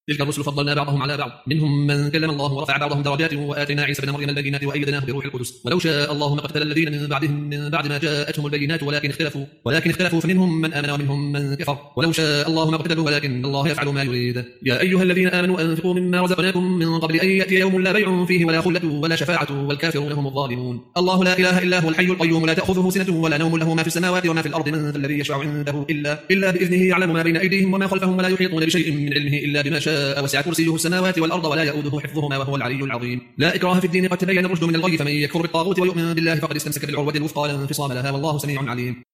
تلك الرسل فضلنا بعضهم على بعض، منهم من كلم الله ورفع بعضهم درجات، وآتينا عيسى ابن مريم البينات وأيدناه بروح القدس. ولو شاء الله ما اقتتل الذين من بعدهم من بعد ما جاءتهم البينات ولكن اختلفوا فمنهم من آمن ومنهم من كفر. ولو شاء الله ما اقتتلوا ولكن الله يفعل ما يريد. يا أيها الذين آمنوا أنفقوا مما رزقناكم من قبل أن يأتي يوم لا بيع فيه ولا خلة ولا شفاعة والكافرون هم الظالمون. الله لا إله إلا هو الحي القيوم لا تأخذه سنة ولا نوم، له ما في السماوات وما في الأرض، من ذا الذي يشفع عنده إلا بإذنه، يعلم ما بين أيديهم وما خلفهم ولا يحيطون بشيء من علمه إلا بما شاء، وسع كرسيه السماوات والأرض ولا يؤوده حفظهما وهو العلي العظيم. لا إكراه في الدين، قد تبين الرشد من الغي، فمن يكفر بالطاغوت ويؤمن بالله فقد استمسك بالعروة الوثقى لا انفصام لها، والله سميع عليم.